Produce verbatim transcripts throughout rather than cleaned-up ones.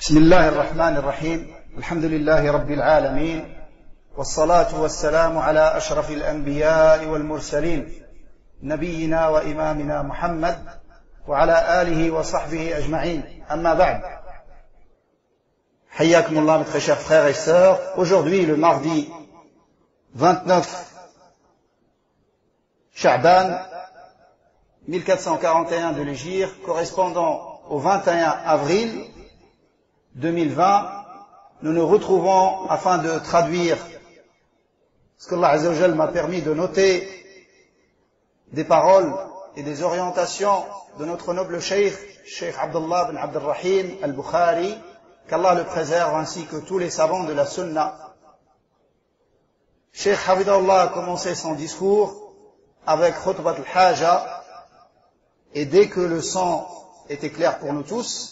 بسم الله الرحمن الرحيم الحمد لله رب العالمين والصلاة والسلام على أشرف الأنبياء والمرسلين نبينا وإمامنا محمد وعلى آله وصحبه أجمعين أما بعد حياكم الله mes très chers frères et sœurs. Aujourd'hui, le mardi vingt-neuf Sha'ban mille quatre cent quarante et un de l'Hégire, correspondant au vingt et un avril deux mille vingt, nous nous retrouvons afin de traduire ce que Allah Azza wa Jal m'a permis de noter des paroles et des orientations de notre noble cheikh, Cheikh Abdullah bin Abd al-Rahim al-Bukhari, qu'Allah le préserve ainsi que tous les savants de la Sunna. Cheikh Hafidahullah a commencé son discours avec Khutbat al-Haja, et dès que le son était clair pour nous tous,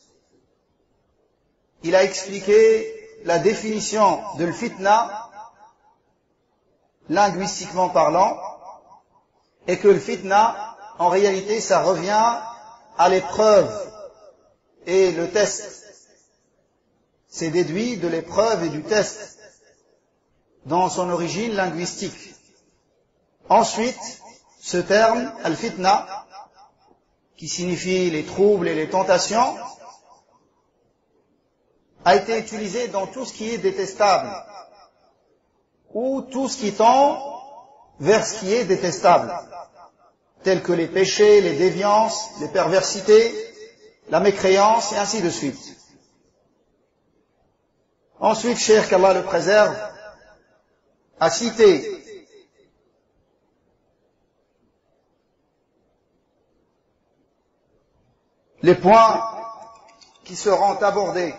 il a expliqué la définition de l'fitna, linguistiquement parlant, et que le fitna, en réalité, ça revient à l'épreuve et le test. C'est déduit de l'épreuve et du test dans son origine linguistique. Ensuite, ce terme, al-fitna, qui signifie les troubles et les tentations, a été utilisé dans tout ce qui est détestable, ou tout ce qui tend vers ce qui est détestable, tels que les péchés, les déviances, les perversités, la mécréance, et ainsi de suite. Ensuite, cher qu'Allah le préserve, a cité les points qui seront abordés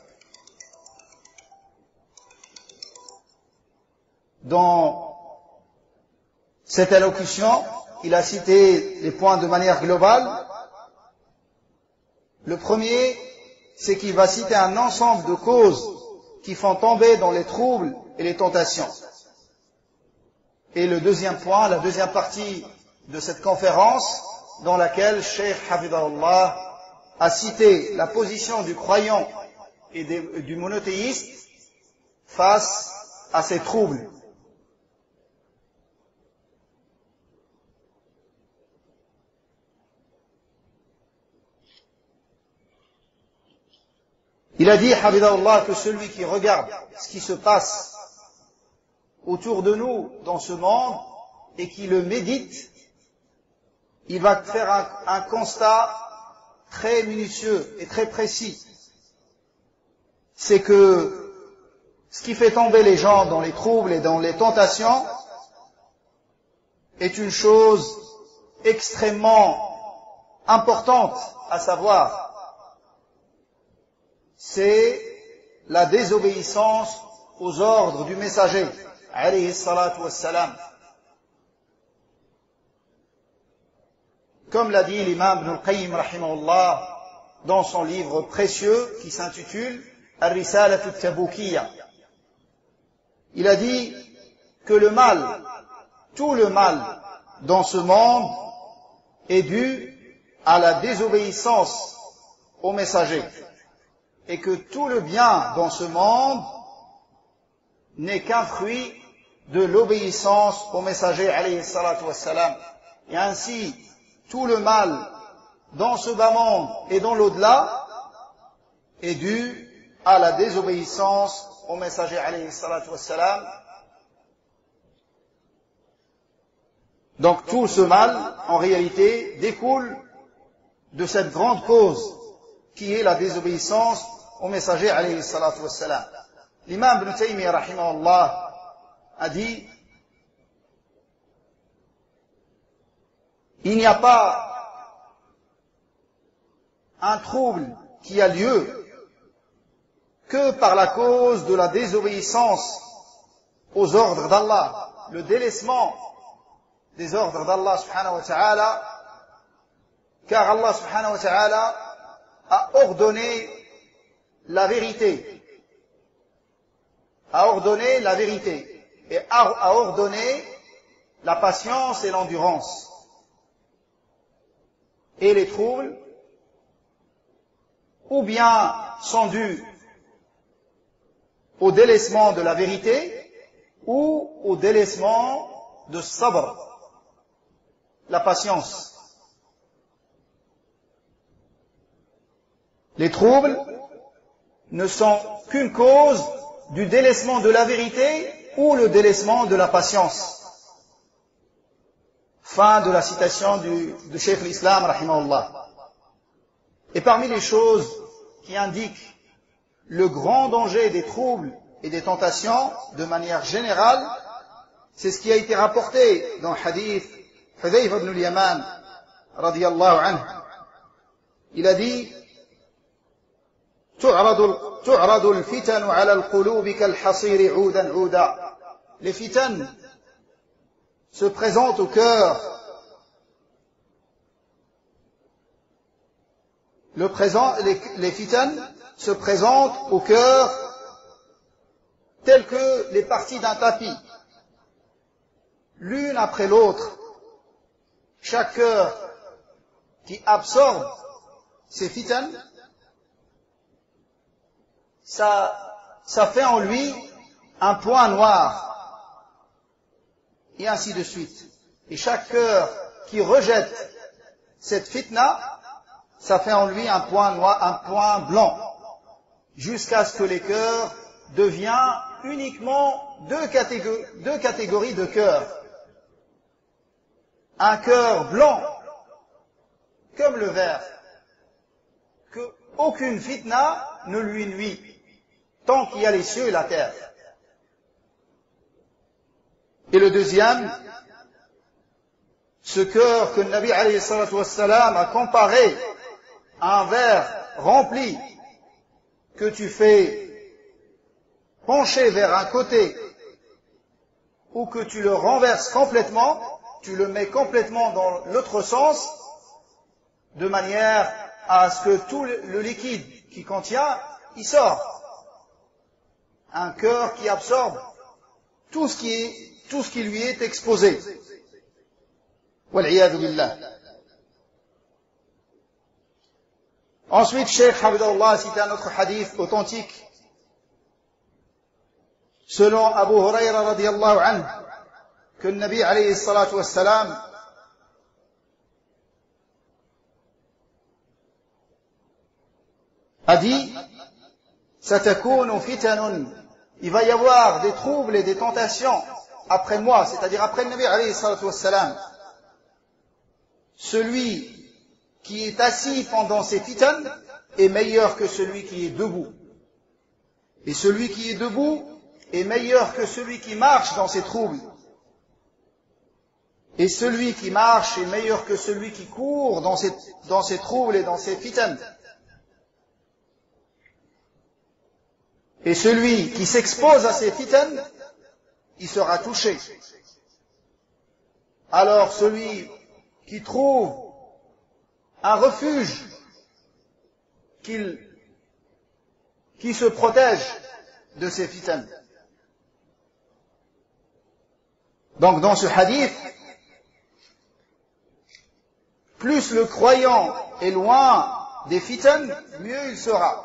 dans cette allocution. Il a cité les points de manière globale. Le premier, c'est qu'il va citer un ensemble de causes qui font tomber dans les troubles et les tentations. Et le deuxième point, la deuxième partie de cette conférence, dans laquelle Cheikh Hafidahullah a cité la position du croyant et des, du monothéiste face à ces troubles. Il a dit, Hafidahullah, que celui qui regarde ce qui se passe autour de nous dans ce monde et qui le médite, il va faire un, un constat très minutieux et très précis. C'est que ce qui fait tomber les gens dans les troubles et dans les tentations est une chose extrêmement importante à savoir. C'est la désobéissance aux ordres du messager, alayhi salatu wassalam. Comme l'a dit l'imam Ibn al-Qayyim rahimahullah dans son livre précieux qui s'intitule Ar-Risalatu at-Tabukiyya. Il a dit que le mal, tout le mal dans ce monde est dû à la désobéissance au messager, et que tout le bien dans ce monde n'est qu'un fruit de l'obéissance au messager alayhi salatu wassalam. Et ainsi, tout le mal dans ce bas monde et dans l'au-delà est dû à la désobéissance au messager alayhi salatu wassalam. Donc tout ce mal, en réalité, découle de cette grande cause qui est la désobéissance au messager alayhi salatu wassalam. L'imam Ibn Taymiyyah rahimahullah a dit: il n'y a pas un trouble qui a lieu que par la cause de la désobéissance aux ordres d'Allah, le délaissement des ordres d'Allah subhanahu wa ta'ala, car Allah subhanahu wa ta'ala a ordonné la vérité, a ordonné la vérité, et a ordonné la patience et l'endurance. Et les troubles ou bien sont dus au délaissement de la vérité ou au délaissement de sabr, la patience. Les troubles ne sont qu'une cause du délaissement de la vérité ou le délaissement de la patience. Fin de la citation du, de Cheikh l'Islam, rahimahullah. Et parmi les choses qui indiquent le grand danger des troubles et des tentations, de manière générale, c'est ce qui a été rapporté dans le hadith Hudhayfa ibn al-Yaman, radiyallahu anhu. Il a dit, تعرض تعرض الفتن على القلوب كالحصير عودا عودا. Les fitans se présentent au cœur. Le présent, les, les fitans se présentent au cœur telles que les parties d'un tapis, l'une après l'autre. Chaque cœur qui absorbe ces fitans, ça, ça fait en lui un point noir, et ainsi de suite. Et chaque cœur qui rejette cette fitna, ça fait en lui un point noir, un point blanc, jusqu'à ce que les cœurs deviennent uniquement deux catégories, deux catégories de cœurs. Un cœur blanc, comme le verre, que aucune fitna ne lui nuit, tant qu'il y a les cieux et la terre. Et le deuxième, ce cœur que le Nabi alayhi salatu wassalam a comparé à un verre rempli que tu fais pencher vers un côté ou que tu le renverses complètement, tu le mets complètement dans l'autre sens de manière à ce que tout le liquide qui contient, il sort. Un cœur qui absorbe tout ce qui, est, tout ce qui lui est exposé. Wal'iyadu billah. Ensuite, Cheikh Habibullah a cité un autre hadith authentique selon Abu Huraira radiyallahu anhu que le Nabi alayhi salatu wassalam a dit Satakunu fitanun, il va y avoir des troubles et des tentations après moi, c'est-à-dire après le Nabi alayhi salatu wassalam. Celui qui est assis pendant ces fitans est meilleur que celui qui est debout. Et celui qui est debout est meilleur que celui qui marche dans ces troubles. Et celui qui marche est meilleur que celui qui court dans ces, dans ces troubles et dans ces fitans. Et celui qui s'expose à ces fitans, il sera touché. Alors celui qui trouve un refuge, qu'il, qui se protège de ces fitans. Donc dans ce hadith, plus le croyant est loin des fitans, mieux il sera.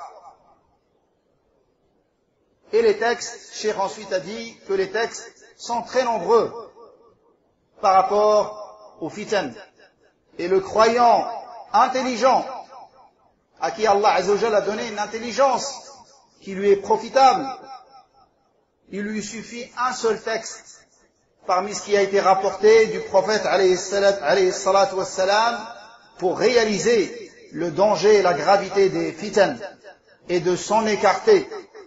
Et les textes, Cheikh ensuite a dit que les textes sont très nombreux par rapport aux fitans. Et le croyant intelligent, à qui Allah Azza wa Jalla a donné une intelligence qui lui est profitable, il lui suffit un seul texte parmi ce qui a été rapporté du prophète alayhi salatu wassalam pour réaliser le danger et la gravité des fitans et de s'en écarter.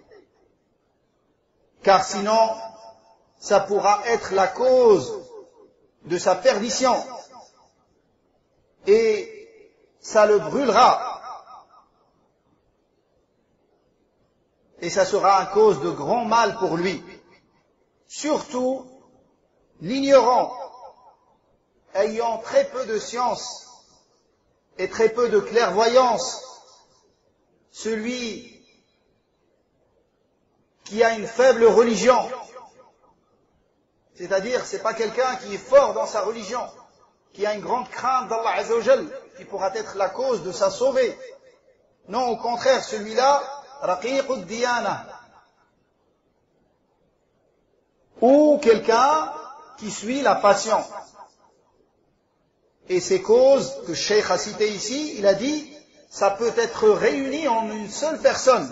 Car sinon, ça pourra être la cause de sa perdition et ça le brûlera et ça sera une cause de grand mal pour lui. Surtout l'ignorant ayant très peu de science et très peu de clairvoyance, celui qui a une faible religion, c'est-à-dire c'est pas quelqu'un qui est fort dans sa religion, qui a une grande crainte d'Allah Azza wa Jal, qui pourra être la cause de sa sauvée. Non, au contraire, celui-là, raqiqud diyana. Ou quelqu'un qui suit la passion. Et ces causes que le Cheikh a citées ici, il a dit, ça peut être réuni en une seule personne.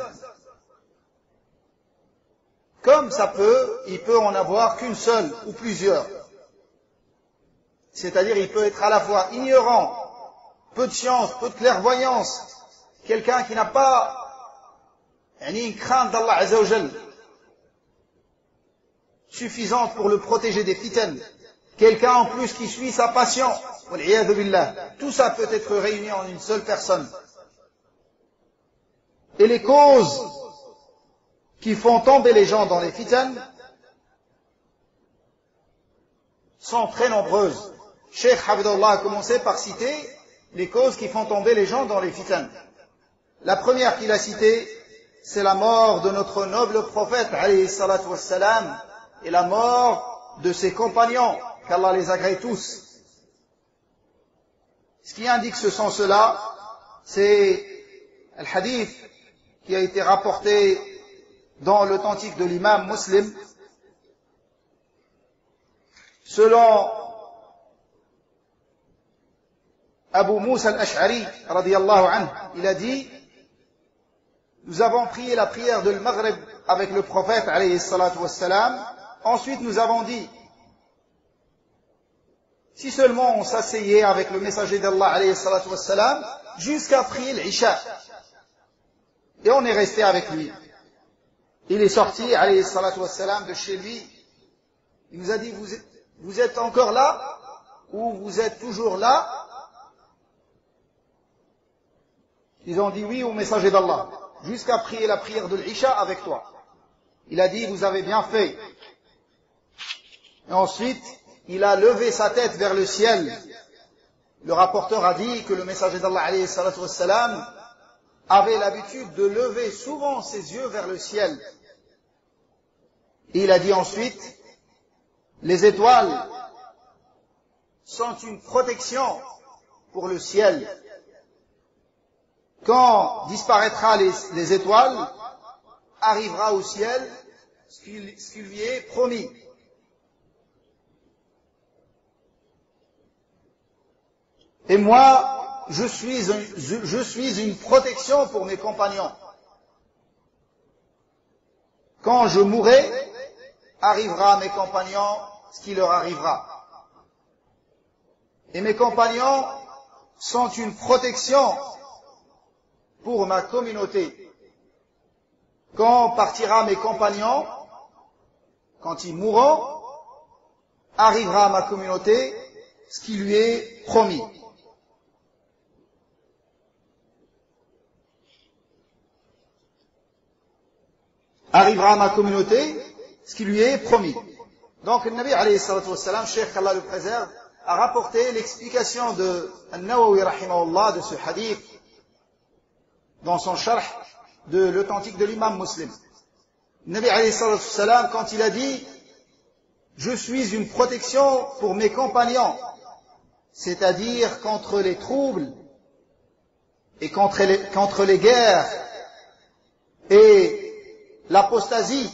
Comme ça peut, il peut en avoir qu'une seule ou plusieurs. C'est-à-dire, il peut être à la fois ignorant, peu de science, peu de clairvoyance, quelqu'un qui n'a pas une crainte d'Allah Azza wa Jal suffisante pour le protéger des fitans, quelqu'un en plus qui suit sa passion, wal-iyadhu billah. Tout ça peut être réuni en une seule personne. Et les causes qui font tomber les gens dans les fitans sont très nombreuses. Cheikh Hafidhullah a commencé par citer les causes qui font tomber les gens dans les fitans. La première qu'il a citée, c'est la mort de notre noble prophète, alayhi salatu wassalam, et la mort de ses compagnons, qu'Allah les agrée tous. Ce qui indique ce sont cela, c'est le hadith qui a été rapporté dans l'authentique de l'imam Muslim, selon Abu Musa al-Ash'ari, radiyallahu anhu, il a dit, nous avons prié la prière de l'Maghrib avec le prophète, alayhi salatu wassalam. Ensuite, nous avons dit, si seulement on s'asseyait avec le messager d'Allah, alayhi salatu wassalam, jusqu'à prier l'Isha. Et on est resté avec lui. Il est sorti, alayhi salatu wassalam, de chez lui. Il nous a dit, vous êtes, vous êtes encore là? Ou vous êtes toujours là? Ils ont dit oui au messager d'Allah, jusqu'à prier la prière de l'Isha avec toi. Il a dit, vous avez bien fait. Et ensuite, il a levé sa tête vers le ciel. Le rapporteur a dit que le messager d'Allah, alayhi salatu wassalam, avait l'habitude de lever souvent ses yeux vers le ciel. Et il a dit ensuite, les étoiles sont une protection pour le ciel. Quand disparaîtra les, les étoiles, arrivera au ciel ce qui, ce qui lui est promis. Et moi, je suis, un, je, je suis une protection pour mes compagnons. Quand je mourrai, arrivera à mes compagnons ce qui leur arrivera. Et mes compagnons sont une protection pour ma communauté. Quand partira mes compagnons, quand ils mourront, arrivera à ma communauté ce qui lui est promis. Arrivera à ma communauté ce qui lui est promis. Donc le Nabi alayhi salatu wassalam, Cheikh qu'Allah le préserve, a rapporté l'explication de An-Nawawi rahimahullah de ce hadith dans son sharh de l'authentique de l'imam Muslim. Le Nabi alayhi salatu wassalam, quand il a dit je suis une protection pour mes compagnons, c'est-à-dire contre les troubles et contre les, contre les guerres et l'apostasie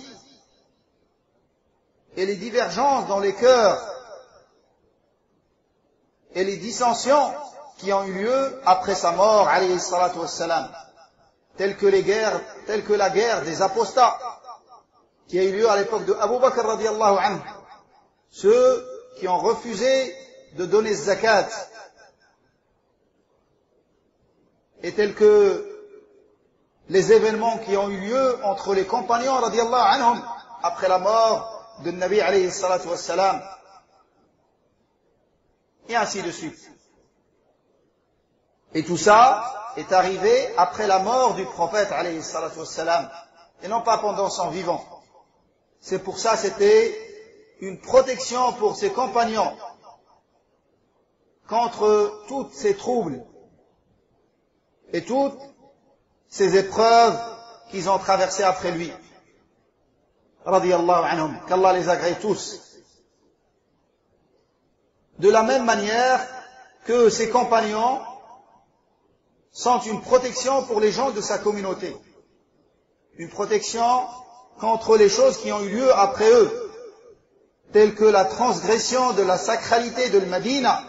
et les divergences dans les cœurs et les dissensions qui ont eu lieu après sa mort, alayhi salatu wassalam, telles que les guerres, telles que la guerre des apostats qui a eu lieu à l'époque de Abu Bakr radiyallahu anhu, ceux qui ont refusé de donner zakat, et tels que les événements qui ont eu lieu entre les compagnons radiyallahu anhum après la mort de Nabi alayhi salatu wassalam, et ainsi de suite. Et tout ça est arrivé après la mort du prophète alayhi salatu wassalam, et non pas pendant son vivant. C'est pour ça que c'était une protection pour ses compagnons contre tous ces troubles et toutes ces épreuves qu'ils ont traversées après lui. Radiyallahu anhum, qu'Allah les agrée tous. De la même manière que ses compagnons sont une protection pour les gens de sa communauté. Une protection contre les choses qui ont eu lieu après eux, telles que la transgression de la sacralité de l'Madina,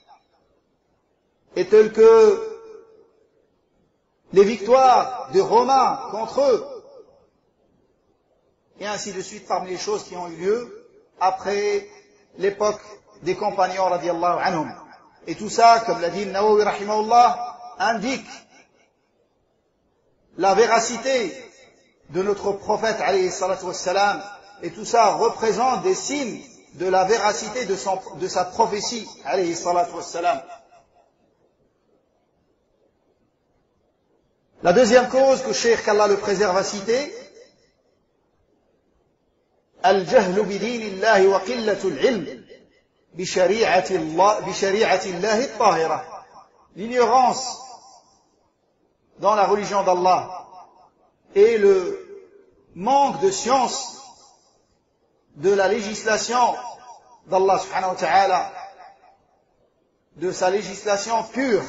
et telles que les victoires des Romains contre eux, et ainsi de suite parmi les choses qui ont eu lieu après l'époque des compagnons radiallahu anhum. Et tout ça, comme l'a dit Nawawi rahimahullah, indique la véracité de notre prophète alayhi salatu wassalam, et tout ça représente des signes de la véracité de, son, de sa prophétie alayhi salatu wassalam. La deuxième cause que Cheikh qu'Allah le préserve a citée, al-jahlu bidinillahi wa qillatul ilm bi shari'ati Allah bi shari'ati Allah at-tahira. L'ignorance dans la religion d'Allah et le manque de science de la législation d'Allah subhanahu wa ta'ala, de sa législation pure.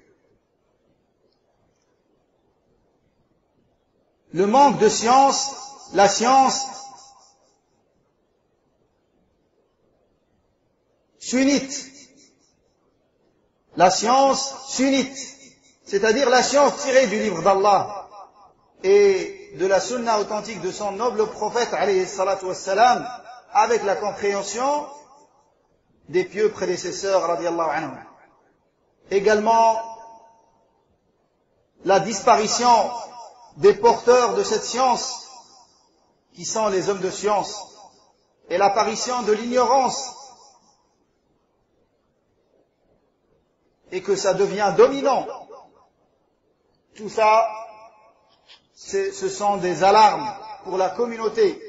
Le manque de science, la science sunnite, la science sunnite, c'est-à-dire la science tirée du livre d'Allah et de la sunna authentique de son noble prophète alayhi salatu wassalam, avec la compréhension des pieux prédécesseurs radiallahu anhum. Également la disparition des porteurs de cette science qui sont les hommes de science et l'apparition de l'ignorance, et que ça devient dominant. Tout ça, ce sont des alarmes pour la communauté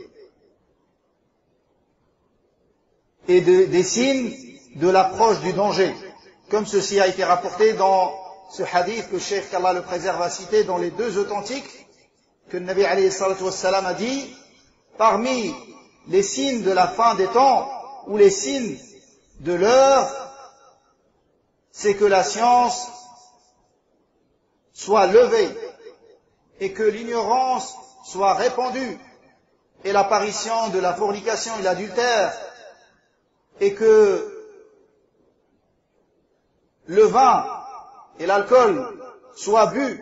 et de, des signes de l'approche du danger, comme ceci a été rapporté dans ce hadith que Cheikh qu'Allah le préserve a cité dans les deux authentiques, que le Nabi alayhi salatu wassalam a dit, parmi les signes de la fin des temps ou les signes de l'heure, c'est que la science soit levée et que l'ignorance soit répandue, et l'apparition de la fornication et l'adultère, et que le vin et l'alcool soient bu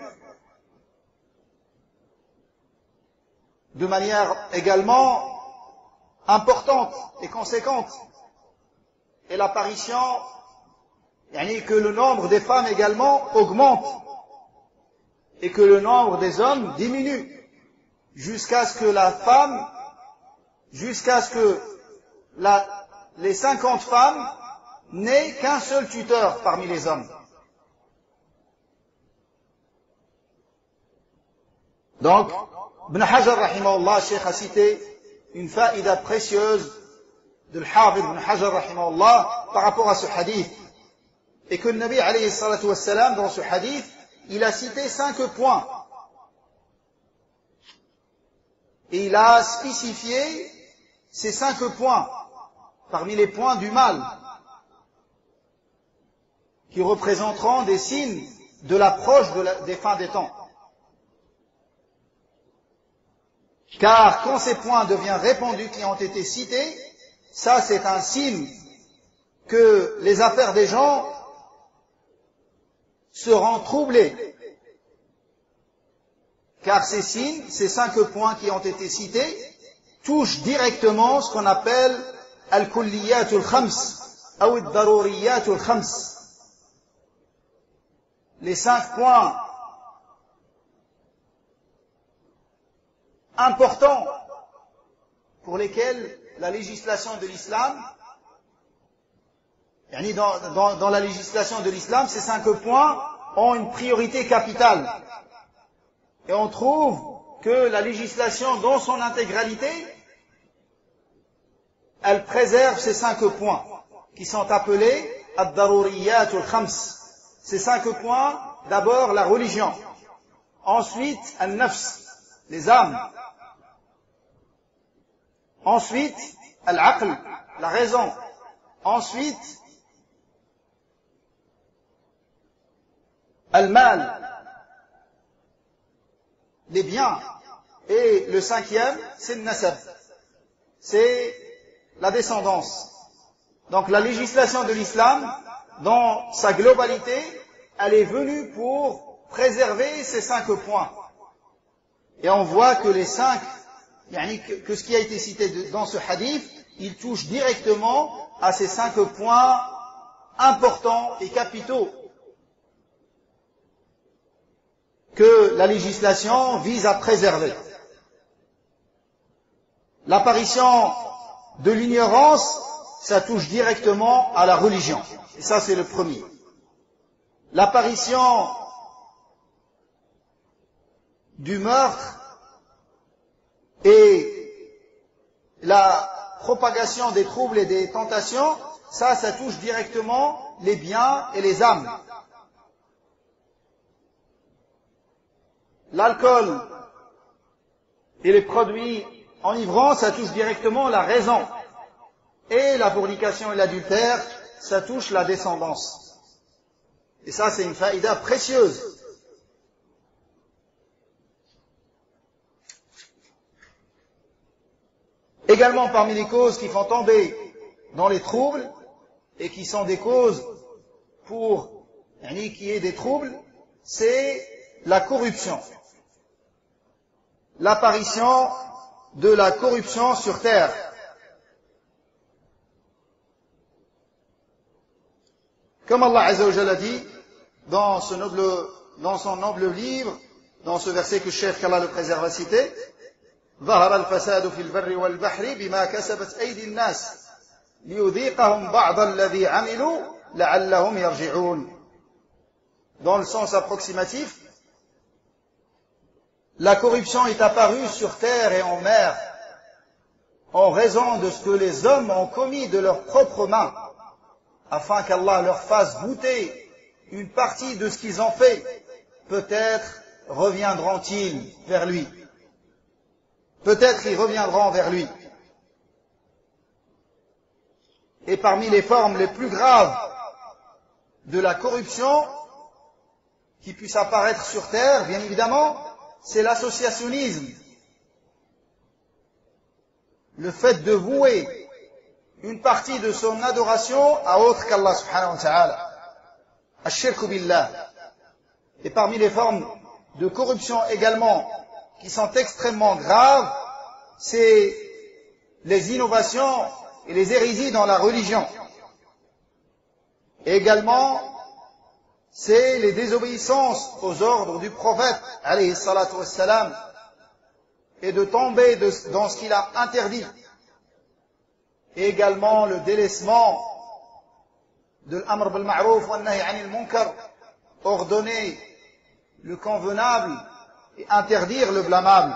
de manière également importante et conséquente, et l'apparition, yani que le nombre des femmes également augmente et que le nombre des hommes diminue, jusqu'à ce que la femme, jusqu'à ce que la, les cinquante femmes n'aient qu'un seul tuteur parmi les hommes. Donc, Ibn Hajar rahimahullah, Cheikh a cité une faïda précieuse de l'Hafid Ibn Hajar rahimahullah par rapport à ce hadith, et que le Nabi alayhi salatu wassalam, dans ce hadith, il a cité cinq points, et il a spécifié ces cinq points parmi les points du mal qui représenteront des signes de l'approche de la, des fins des temps. Car quand ces points deviennent répandus qui ont été cités, ça c'est un signe que les affaires des gens seront troublées. Car ces signes, ces cinq points qui ont été cités, touchent directement ce qu'on appelle al-kulliyatul khams ou al-daruriyatul khams. Les cinq points importants pour lesquels la législation de l'islam, dans, dans, dans la législation de l'islam, ces cinq points ont une priorité capitale. Et on trouve que la législation dans son intégralité, elle préserve ces cinq points, qui sont appelés ad-daruriyatul khams. Ces cinq points, d'abord la religion, ensuite al-nafs, les âmes, ensuite al-aql, la raison, ensuite al-mal, les biens. Et le cinquième, c'est le nasab, c'est la descendance. Donc la législation de l'islam, dans sa globalité, elle est venue pour préserver ces cinq points. Et on voit que les cinq, que ce qui a été cité dans ce hadith, il touche directement à ces cinq points importants et capitaux que la législation vise à préserver. L'apparition de l'ignorance, ça touche directement à la religion. Et ça, c'est le premier. L'apparition du meurtre et la propagation des troubles et des tentations, ça, ça touche directement les biens et les âmes. L'alcool et les produits enivrants, ça touche directement la raison. Et la fornication et l'adultère, ça touche la descendance. Et ça, c'est une faïda précieuse. Également parmi les causes qui font tomber dans les troubles et qui sont des causes pour qu'il y ait des troubles, c'est la corruption. L'apparition de la corruption sur terre. Comme Allah Azza wa Jalla dit dans, ce noble, dans son noble livre, dans ce verset que Cheikh qu'Allah le préserve a cité, ظهر الفساد في البر والبحر بما كسبت أيدي الناس ليذيقهم بعض الذي عملوا لعلهم يرجعون. Dans le sens approximatif, la corruption est apparue sur terre et en mer en raison de ce que les hommes ont commis de leurs propres mains, afin qu'Allah leur fasse goûter une partie de ce qu'ils ont fait. Peut-être reviendront-ils vers lui. Peut-être ils reviendront vers lui. Et parmi les formes les plus graves de la corruption qui puisse apparaître sur terre, bien évidemment, c'est l'associationnisme. Le fait de vouer une partie de son adoration à autre qu'Allah subhanahu wa ta'ala. Ash-shirku billah. Et parmi les formes de corruption également qui sont extrêmement graves, c'est les innovations et les hérésies dans la religion. Et également, c'est les désobéissances aux ordres du prophète, alayhi salatu wassalam, et de tomber de, dans ce qu'il a interdit. Et également le délaissement de l'amr bil ma'rouf wa nahy anil munkar, ordonner le convenable et interdire le blâmable.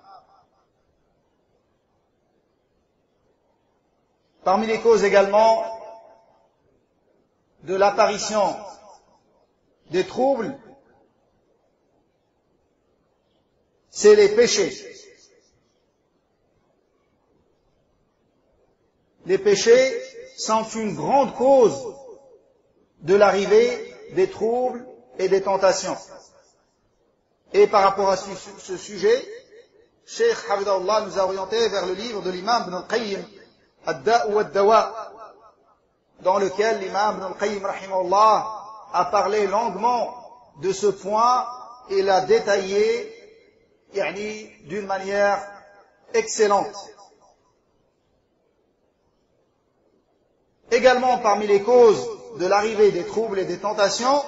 Parmi les causes également de l'apparition des troubles, c'est les péchés. Les péchés sont une grande cause de l'arrivée des troubles et des tentations. Et par rapport à ce sujet, Cheikh Hafidahullah nous a orienté vers le livre de l'imam Ibn al-Qayyim, Ad-Da'u wad-Dawa, dans lequel l'imam Ibn al-Qayyim rahimahullah a parlé longuement de ce point et l'a détaillé yani, d'une manière excellente. Également parmi les causes de l'arrivée des troubles et des tentations,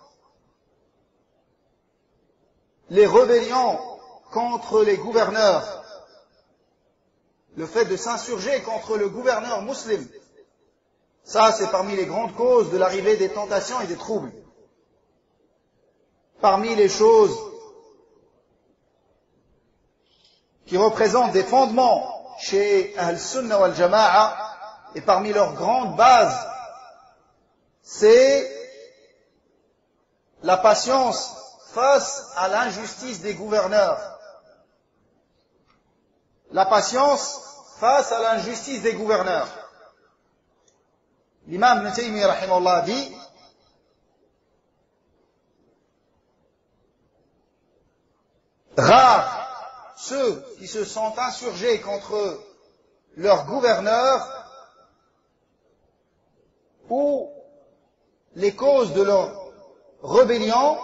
les rébellions contre les gouverneurs, le fait de s'insurger contre le gouverneur musulman, ça c'est parmi les grandes causes de l'arrivée des tentations et des troubles. Parmi les choses qui représentent des fondements chez Ahl-Sunnah wal-Jama'a, et parmi leurs grandes bases, c'est la patience face à l'injustice des gouverneurs. La patience face à l'injustice des gouverneurs. L'imam Ibn Taymiyyah rahimahullah dit rares ceux qui se sont insurgés contre leur gouverneur ou les causes de leur rébellion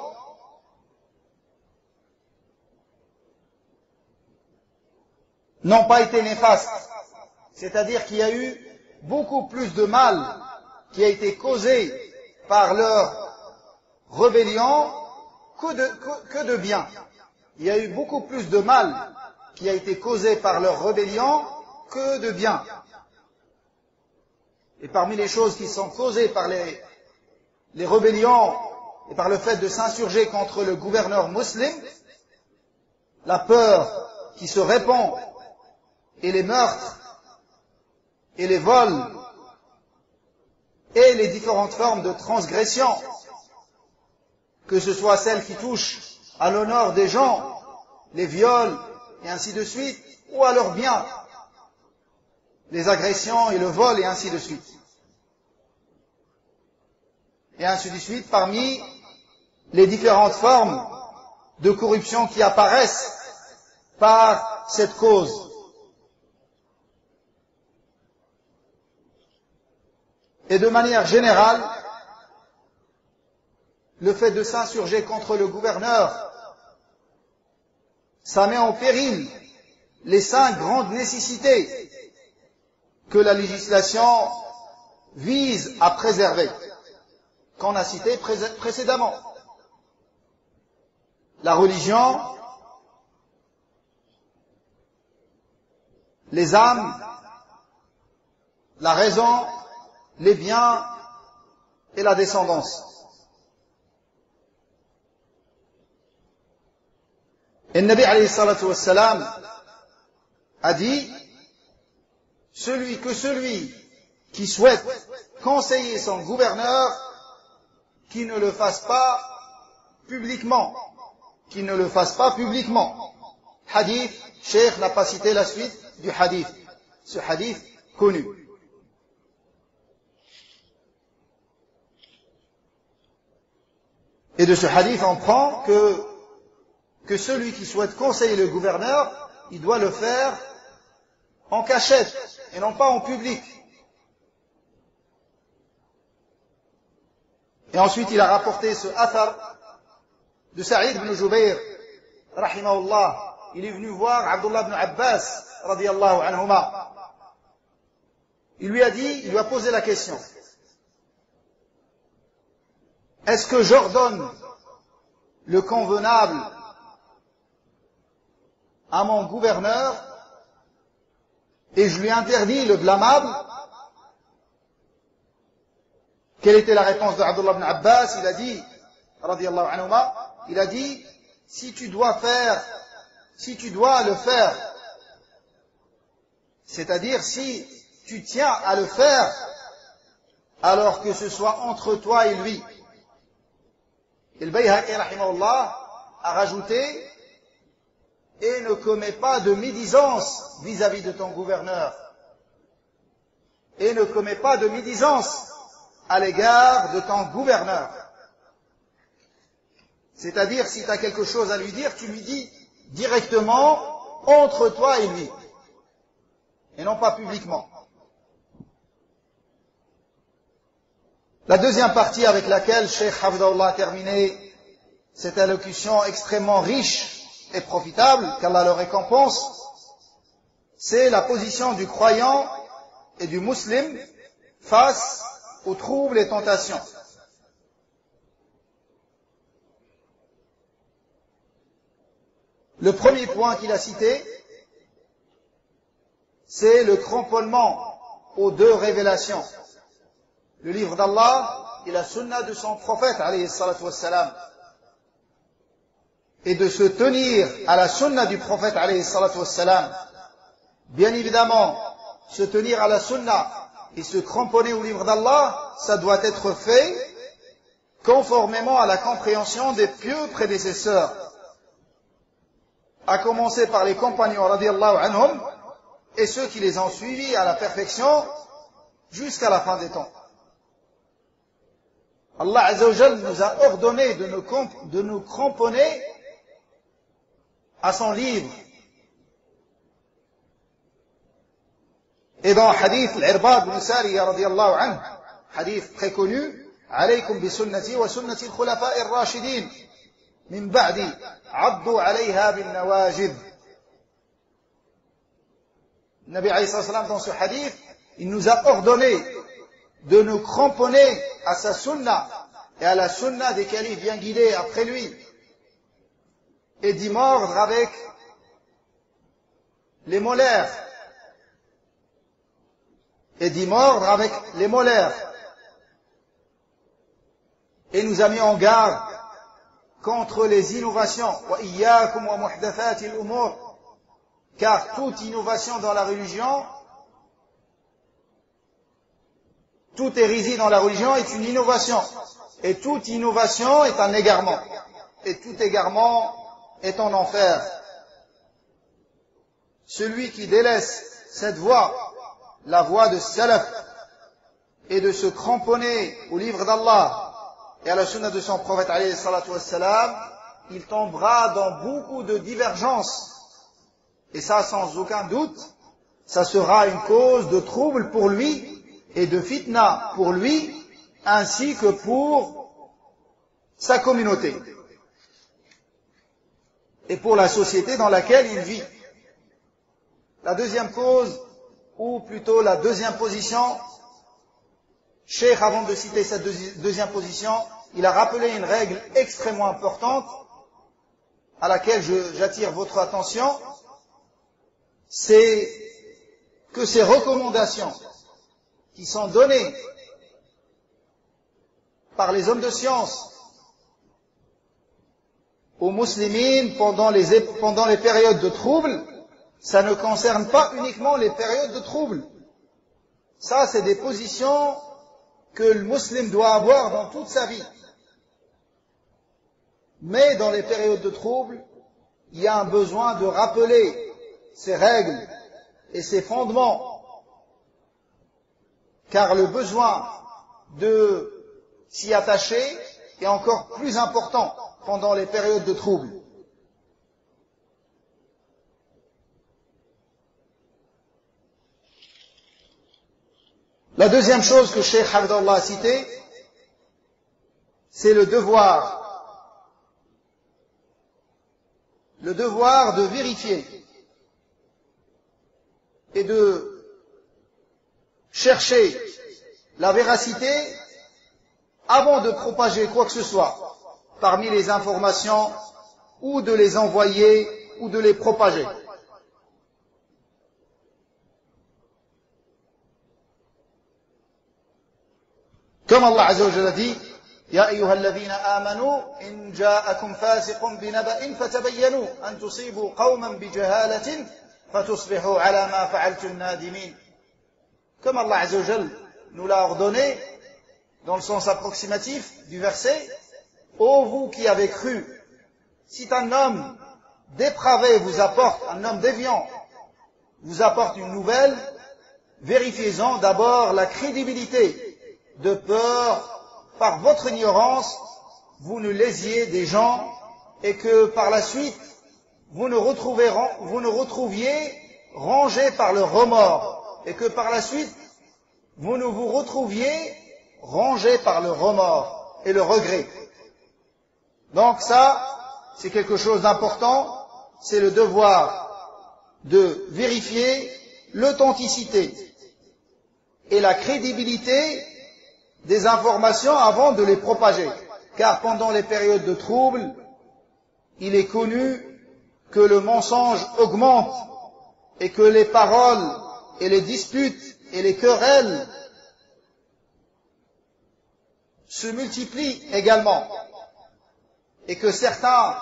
n'ont pas été néfastes. C'est-à-dire qu'il y a eu beaucoup plus de mal qui a été causé par leur rébellion que de, que, que de bien. Il y a eu beaucoup plus de mal qui a été causé par leur rébellion que de bien. Et parmi les choses qui sont causées par les, les rébellions et par le fait de s'insurger contre le gouverneur musulman, la peur qui se répand et les meurtres et les vols et les différentes formes de transgression, que ce soit celles qui touchent à l'honneur des gens, les viols et ainsi de suite, ou à leurs biens, les agressions et le vol et ainsi de suite. Et ainsi de suite parmi les différentes formes de corruption qui apparaissent par cette cause. Et de manière générale, le fait de s'insurger contre le gouverneur, ça met en péril les cinq grandes nécessités que la législation vise à préserver, qu'on a citées précédemment. La religion, les âmes, la raison, les biens et la descendance. Et le Nabi alayhi salatu wassalam a dit celui, que celui qui souhaite conseiller son gouverneur, qui ne le fasse pas publiquement, qui ne le fasse pas publiquement. Hadith, Cheikh n'a pas cité la suite du hadith, ce hadith connu. Et de ce hadith, on prend que, que celui qui souhaite conseiller le gouverneur, il doit le faire en cachette et non pas en public. Et ensuite, il a rapporté ce athar de Saïd ibn Jubayr, rahimahullah. Il est venu voir Abdullah ibn Abbas, radiyallahu anhuma. Il lui a dit, il lui a posé la question: est-ce que j'ordonne le convenable à mon gouverneur et je lui interdis le blâmable? Quelle était la réponse de Abdullah ibn Abbas? Il a dit, radiyallahu anhuma, il a dit, si tu dois faire, si tu dois le faire, c'est-à-dire si tu tiens à le faire, alors que ce soit entre toi et lui. Et le Bayhaqi, rahimahullah, a rajouté, et ne commets pas de médisance vis-à-vis de ton gouverneur. Et ne commets pas de médisance à l'égard de ton gouverneur. C'est-à-dire, si tu as quelque chose à lui dire, tu lui dis directement entre toi et lui, et non pas publiquement. La deuxième partie avec laquelle Cheikh Hafidahullah a terminé cette allocution extrêmement riche et profitable, qu'Allah le récompense, c'est la position du croyant et du musulman face aux troubles et tentations. Le premier point qu'il a cité, c'est le cramponnement aux deux révélations, le livre d'Allah et la sunna de son prophète, alayhi salatu wassalam, et de se tenir à la sunna du prophète, alayhi salatu wassalam. Bien évidemment, se tenir à la sunna et se cramponner au livre d'Allah, ça doit être fait conformément à la compréhension des pieux prédécesseurs, à commencer par les compagnons radiyallahu anhum et ceux qui les ont suivis à la perfection jusqu'à la fin des temps. Allah Azza wa Jal nous a ordonné de nous, de nous cramponner à son livre. Et dans hadith al-Irbad ibn Sariya radiyallahu anhu, hadith très connu, alaykum bi sunnati wa sunnati al-khulafa'i ar-rashidin min ba'di addu 'alayha bin nawajid. Nabi alayhi salam, dans ce hadith, il nous a ordonné de nous cramponner à sa sunna et à la sunna des califes bien guidés après lui, et d'y mordre avec les molaires, et d'y mordre avec les molaires. Et nous a mis en garde contre les innovations. Wa iyyakum wa muhdathati al-umur. Car toute innovation dans la religion, toute hérésie dans la religion est une innovation. Et toute innovation est un égarement. Et tout égarement est en enfer. Celui qui délaisse cette voie, la voie de salaf, et de se cramponner au livre d'Allah et à la sunna de son prophète alayhi salatu wassalam, il tombera dans beaucoup de divergences. Et ça, sans aucun doute, ça sera une cause de trouble pour lui et de fitna pour lui, ainsi que pour sa communauté et pour la société dans laquelle il vit. La deuxième cause, ou plutôt la deuxième position, Cheikh, avant de citer cette deuxième position, il a rappelé une règle extrêmement importante à laquelle je, j'attire votre attention, c'est que ces recommandations qui sont données par les hommes de science aux musulmans pendant les, pendant les périodes de trouble, ça ne concerne pas uniquement les périodes de trouble. Ça, c'est des positions que le musulman doit avoir dans toute sa vie. Mais dans les périodes de trouble, il y a un besoin de rappeler ces règles et ces fondements, car le besoin de s'y attacher est encore plus important pendant les périodes de trouble. La deuxième chose que Cheikh Hafidhullah a citée, c'est le devoir. Le devoir de vérifier et de chercher la véracité avant de propager quoi que ce soit parmi les informations, ou de les envoyer ou de les propager. Comme Allah Azza wa Jalla dit, يا أيها الذين آمنوا إن جاءكم فاسق بنبأ فتبينوا أن تصيبوا قوما بجهالة فتصبحوا على ما فعلتم نادمين. Comme Allah Azza wa Jalla nous l'a ordonné dans le sens approximatif du verset, ô vous qui avez cru, si un homme dépravé vous apporte, un homme déviant vous apporte une nouvelle, vérifiez-en d'abord la crédibilité, de peur, par votre ignorance, vous ne lésiez des gens et que par la suite, vous ne, vous ne retrouviez rangés par le remords et que par la suite, vous ne vous retrouviez rangés par le remords et le regret. Donc ça, c'est quelque chose d'important, c'est le devoir de vérifier l'authenticité et la crédibilité des informations avant de les propager. Car pendant les périodes de trouble, il est connu que le mensonge augmente et que les paroles et les disputes et les querelles se multiplient également. Et que certains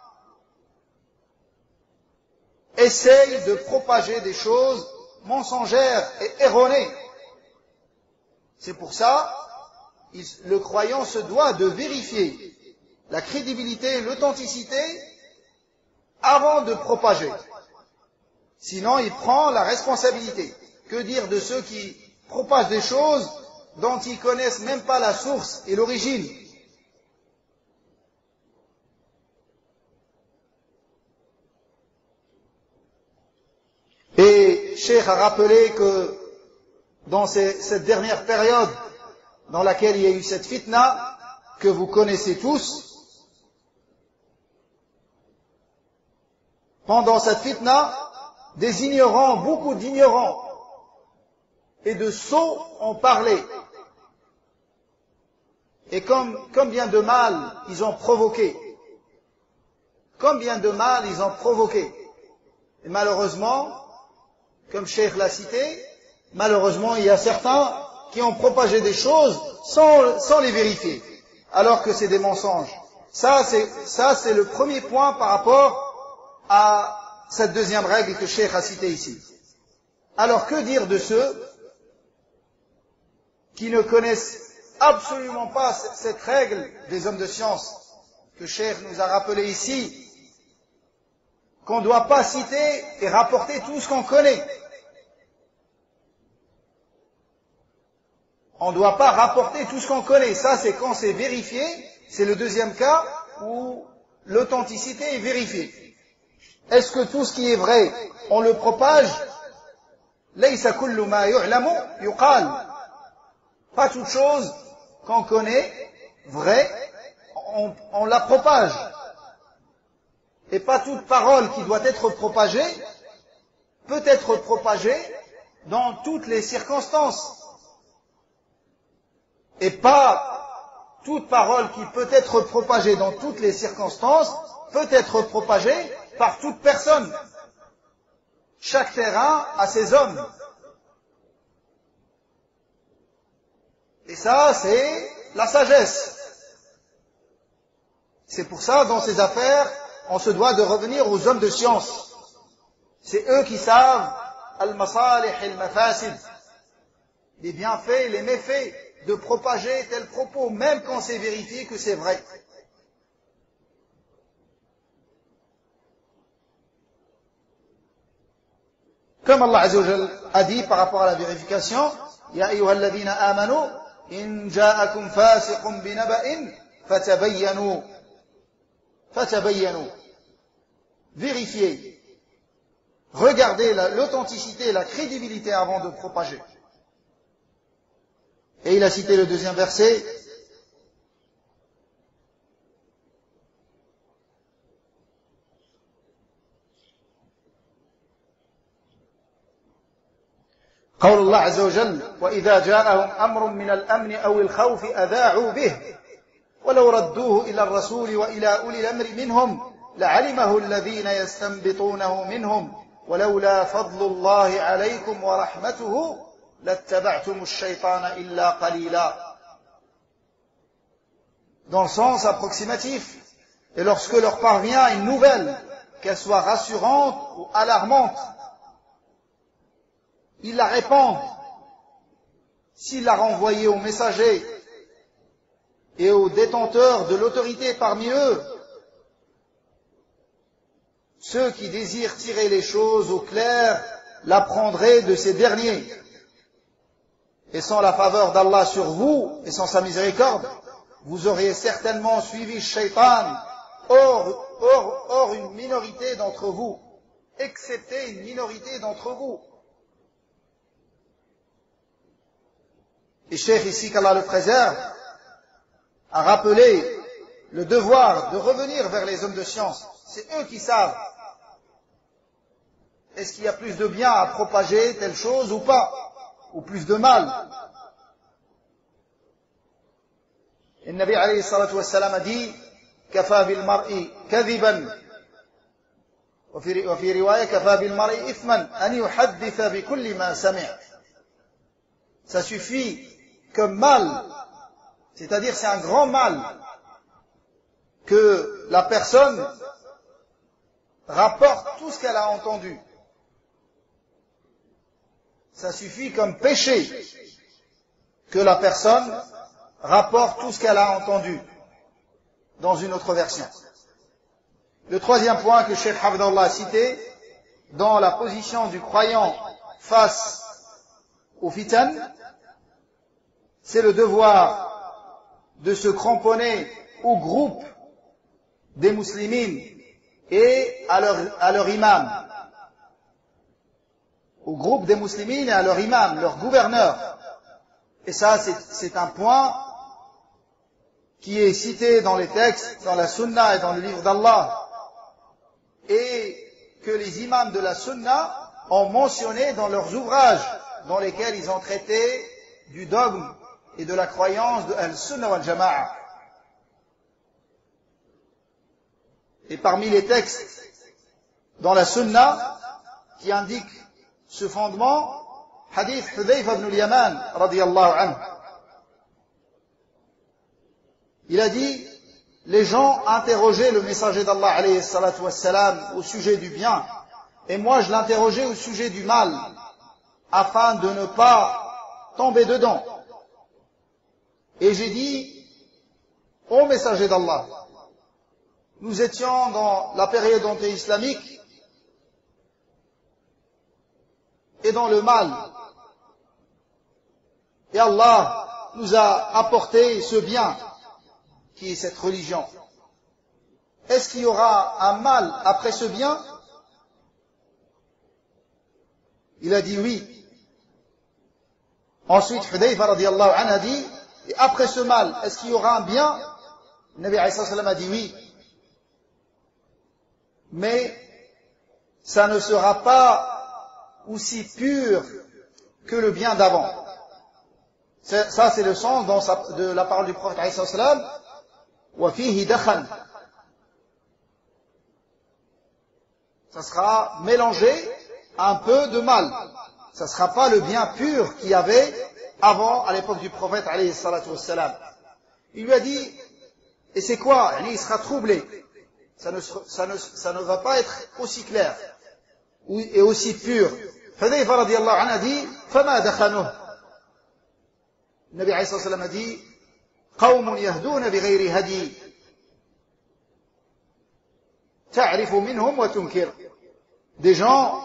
essayent de propager des choses mensongères et erronées. C'est pour ça le croyant se doit de vérifier la crédibilité et l'authenticité avant de propager. Sinon, il prend la responsabilité. Que dire de ceux qui propagent des choses dont ils connaissent même pas la source et l'origine? Et Cheikh a rappelé que dans ces, cette dernière période dans laquelle il y a eu cette fitna, que vous connaissez tous, pendant cette fitna, des ignorants, beaucoup d'ignorants et de sots ont parlé. Et comme, combien de mal ils ont provoqué. Combien de mal ils ont provoqué. Et malheureusement, comme Cheikh l'a cité, malheureusement il y a certains qui ont propagé des choses sans, sans les vérifier, alors que c'est des mensonges. Ça c'est, ça c'est le premier point par rapport à cette deuxième règle que Cheikh a citée ici. Alors que dire de ceux qui ne connaissent absolument pas cette règle des hommes de science que Cheikh nous a rappelé ici, qu'on ne doit pas citer et rapporter tout ce qu'on connaît. On ne doit pas rapporter tout ce qu'on connaît. Ça, c'est quand c'est vérifié. C'est le deuxième cas où l'authenticité est vérifiée. Est-ce que tout ce qui est vrai, on le propage? Laysa kullu ma yu'lamu yuqal. Pas toute chose qu'on connaît, vrai, on, on la propage. Et pas toute parole qui doit être propagée peut être propagée dans toutes les circonstances. Et pas toute parole qui peut être propagée dans toutes les circonstances peut être propagée par toute personne. Chaque terrain a ses hommes. Et ça, c'est la sagesse. C'est pour ça, dans ces affaires, on se doit de revenir aux hommes de science. C'est eux qui savent al-masalih al-mafasid, les bienfaits et les méfaits de propager tel propos, même quand c'est vérifié que c'est vrai. Comme Allah Azza wa Jal a dit par rapport à la vérification, Ya ayyuha alladhina amanu, in ja'akum fasiqun binaba'in, fatabayyanu. Fatabayyanu. Vérifiez. Regardez l'authenticité et la crédibilité avant de propager. Et il a cité le deuxième verset. قول الله عز وجل وإذا جاءهم أمر من الأمن أو الخوف أذاعوا به ولو ردوه إلى الرسول وإلى أولي الأمر منهم لعلمه الذين يستنبطونه منهم ولولا فضل الله عليكم ورحمته لاتبعتم الشيطان إلا قليلا. Dans le sens approximatif, et lorsque leur parvient une nouvelle, qu'elle soit rassurante ou alarmante, ils la répandent. S'ils la renvoyaient aux messagers et aux détenteurs de l'autorité parmi eux, ceux qui désirent tirer les choses au clair l'apprendraient de ces derniers. Et sans la faveur d'Allah sur vous et sans sa miséricorde, vous auriez certainement suivi Shaitan, hors, hors, hors une minorité d'entre vous, excepté une minorité d'entre vous. Et Cheikh ici, qu'Allah le préserve, a rappelé le devoir de revenir vers les hommes de science. C'est eux qui savent. Est-ce qu'il y a plus de bien à propager telle chose ou pas, ou plus de mal? Et le Nabi alayhi salatu wassalam a dit كفى بالمرء كذبا وفي وفي رواية كفى بالمرء إثما أن يحدث بكل ما سمع. Ça suffit comme mal, c'est-à-dire c'est un grand mal que la personne rapporte tout ce qu'elle a entendu. Ça suffit comme péché que la personne rapporte tout ce qu'elle a entendu, dans une autre version. Le troisième point que Cheikh Hafidallah a cité, dans la position du croyant face au fitan, c'est le devoir de se cramponner au groupe des musulmans et à leur, à leur imam, au groupe des musulmans et à leur imam, leur gouverneur. Et ça, c'est, c'est un point qui est cité dans les textes, dans la sunna et dans le livre d'Allah, et que les imams de la sunna ont mentionné dans leurs ouvrages, dans lesquels ils ont traité du dogme et de la croyance de al-sunnah wal-jama'a. Et parmi les textes dans la sunna qui indiquent ce fondement, hadith Hudayfa ibn al-Yaman radiyallahu anhu. Il a dit, les gens interrogeaient le messager d'Allah alayhi salatu wassalam au sujet du bien, et moi je l'interrogeais au sujet du mal, afin de ne pas tomber dedans. Et j'ai dit, ô messager d'Allah, nous étions dans la période anté-islamique et dans le mal. Et Allah nous a apporté ce bien qui est cette religion. Est-ce qu'il y aura un mal après ce bien? Il a dit oui. Ensuite, Hudayfa radiyallahu anhu a dit, et après ce mal, est-ce qu'il y aura un bien? Le Nabi alayhi salam a dit oui. Mais ça ne sera pas aussi pur que le bien d'avant. Ça, c'est le sens dans sa, de la parole du prophète alayhi salam. وَفِيهِ دَخَلْ. Ça sera mélangé un peu de mal. Ça ne sera pas le bien pur qu'il y avait avant, à l'époque du prophète alayhi salatu wassalam. Il lui a dit, et c'est quoi? Il sera troublé. Ça ne, ça, ne, ça ne va pas être aussi clair et aussi pur. Hudayfa radiyallahu anhu a dit, فَمَا دَخَنُهُ. Le Nabi alayhi sallam a dit, قوم يهدون بغير هدي تعرف منهم وتنكر. Des gens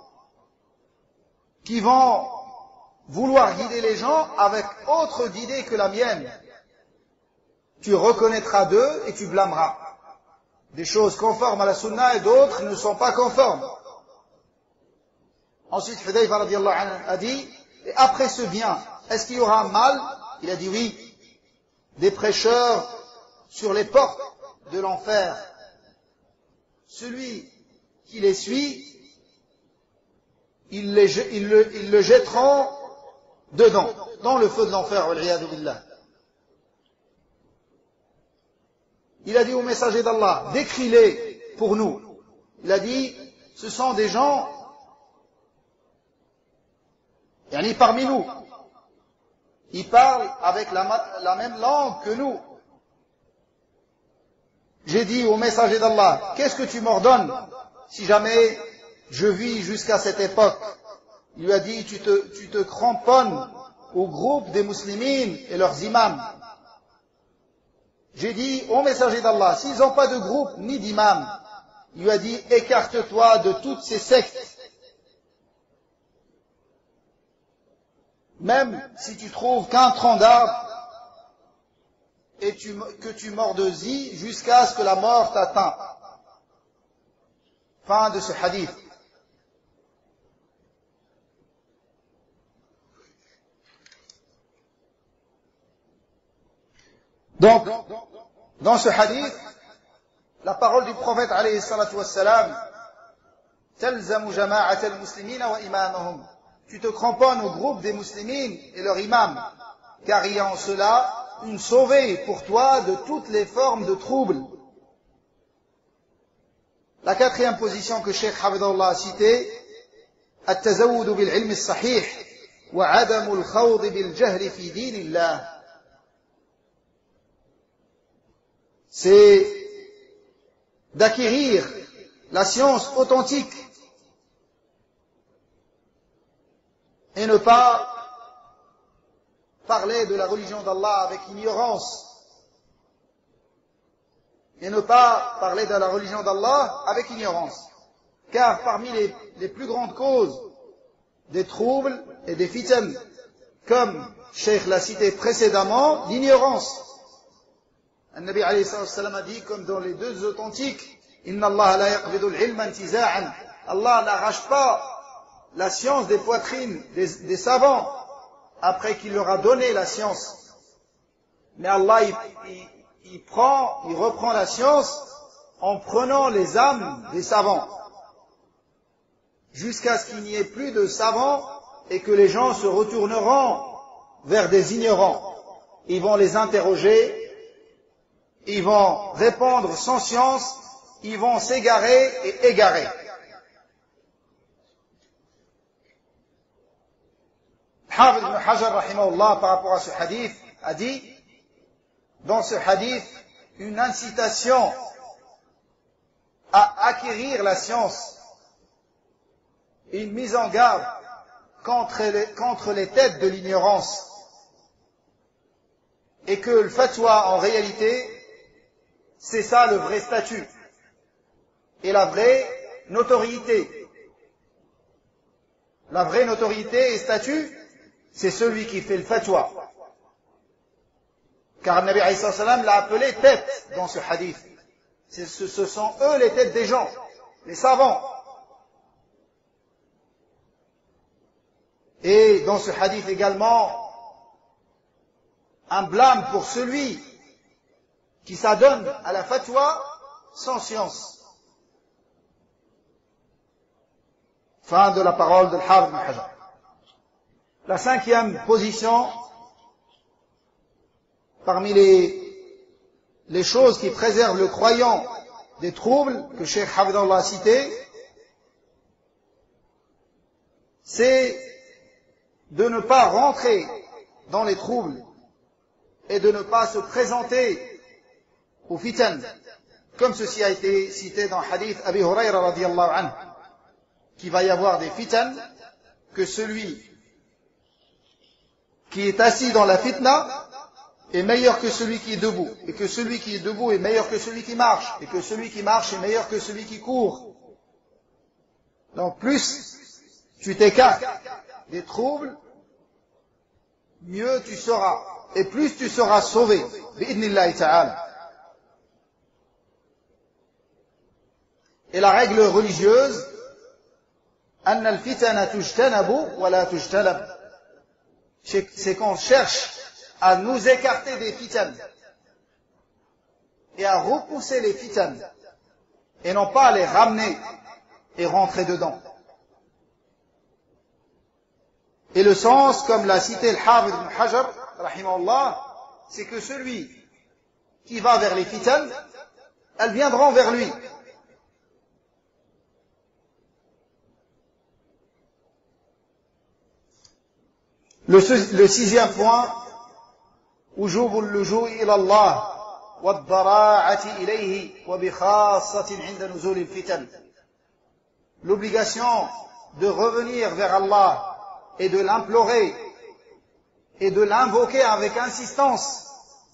qui vont vouloir guider les gens avec autre d'idée que la mienne. Tu reconnaîtras d'eux et tu blâmeras. Des choses conformes à la sunna et d'autres ne sont pas conformes. Ensuite, Hudayfa radiyallahu anhu a dit, et après ce bien, est-ce qu'il y aura un mal? Il a dit oui. Des prêcheurs sur les portes de l'enfer. Celui qui les suit, ils, les, ils, le, ils le jetteront dedans, dans le feu de l'enfer. Il a dit au messager d'Allah, décris-les pour nous. Il a dit, ce sont des gens, yani parmi nous. Ils parlent avec la, la même langue que nous. J'ai dit au messager d'Allah, qu'est-ce que tu m'ordonnes si jamais je vis jusqu'à cette époque? Il lui a dit, tu te, tu te cramponnes au groupe des musulmans et leurs imams. J'ai dit au messager d'Allah, s'ils n'ont pas de groupe ni d'imam, il lui a dit, écarte-toi de toutes ces sectes. Même si tu trouves qu'un tronc d'arbre et tu, que tu mordesis jusqu'à ce que la mort t'atteint. Fin de ce hadith. Donc, dans ce hadith, la parole du prophète alayhi salatu wassalam, تلزم جماعة المسلمين وإمامهم. Tu te cramponnes au groupe des musulmans et leur imam, car il y a en cela une sauvée pour toi de toutes les formes de troubles. La quatrième position que Cheikh Hafidhahullah a citée, التزود بالعلم الصحيح وعدم الخوض بالجهل في دين الله. C'est d'acquérir la science authentique et ne pas parler de la religion d'Allah avec ignorance. Et ne pas parler de la religion d'Allah avec ignorance. Car parmi les, les plus grandes causes des troubles et des fitans, comme Cheikh l'a cité précédemment, l'ignorance. Le Nabi alayhi sallam a dit, comme dans les deux authentiques, Inna Allah la yaqbidu al-ilma intiza'an. Allah n'arrache pas la science des poitrines des, des savants après qu'il leur a donné la science. Mais Allah, il, il, il prend, il reprend la science en prenant les âmes des savants, jusqu'à ce qu'il n'y ait plus de savants et que les gens se retourneront vers des ignorants. Ils vont les interroger, ils vont répondre sans science, ils vont s'égarer et égarer. Hafid ibn Hajar, rahimahullah, par rapport à ce hadith, a dit, dans ce hadith, une incitation à acquérir la science, une mise en garde contre les, contre les têtes de l'ignorance, et que le fatwa, en réalité, c'est ça le vrai statut, et la vraie notoriété. La vraie notoriété et statut, c'est celui qui fait le fatwa. Car le Nabi alayhi salam l'a appelé tête dans ce hadith. Ce, ce sont eux les têtes des gens, les savants. Et dans ce hadith également, un blâme pour celui qui s'adonne à la fatwa sans science. Fin de la parole de Hafid ibn Hajar. La cinquième position, parmi les, les choses qui préservent le croyant des troubles que Cheikh Hafidallah a cité, c'est de ne pas rentrer dans les troubles et de ne pas se présenter au fitan, comme ceci a été cité dans le hadith Abi Hurayra radiyallahu anhu, qu'il va y avoir des fitan, que celui qui est assis dans la fitna est meilleur que celui qui est debout, et que celui qui est debout est meilleur que celui qui marche, et que celui qui marche est meilleur que celui qui court. Donc plus tu t'écartes des troubles, mieux tu seras, et plus tu seras sauvé, bi'idnillahi ta'ala. Et la règle religieuse, anna al-fitana tujtanabu wa la tujtalab, c'est qu'on cherche à nous écarter des fitans et à repousser les fitans et non pas à les ramener et rentrer dedans. Et le sens, comme l'a cité le Hafid ibn Hajar, rahimahullah, c'est que celui qui va vers les fitans, elles viendront vers lui. Le, le sixième point, وجوب اللجوء إلى الله والضراعة إليه وبخاصة عند نزول الفتن. L'obligation de revenir vers Allah et de l'implorer et de l'invoquer avec insistance,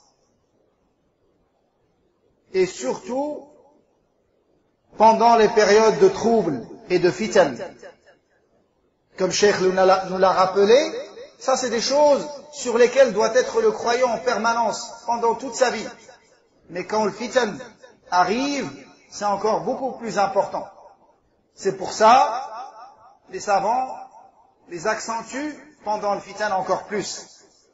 et surtout pendant les périodes de troubles et de fitan. Comme Cheikh nous l'a rappelé, ça c'est des choses sur lesquelles doit être le croyant en permanence pendant toute sa vie. Mais quand le fitan arrive, c'est encore beaucoup plus important. C'est pour ça, les savants les accentuent pendant le fitan encore plus.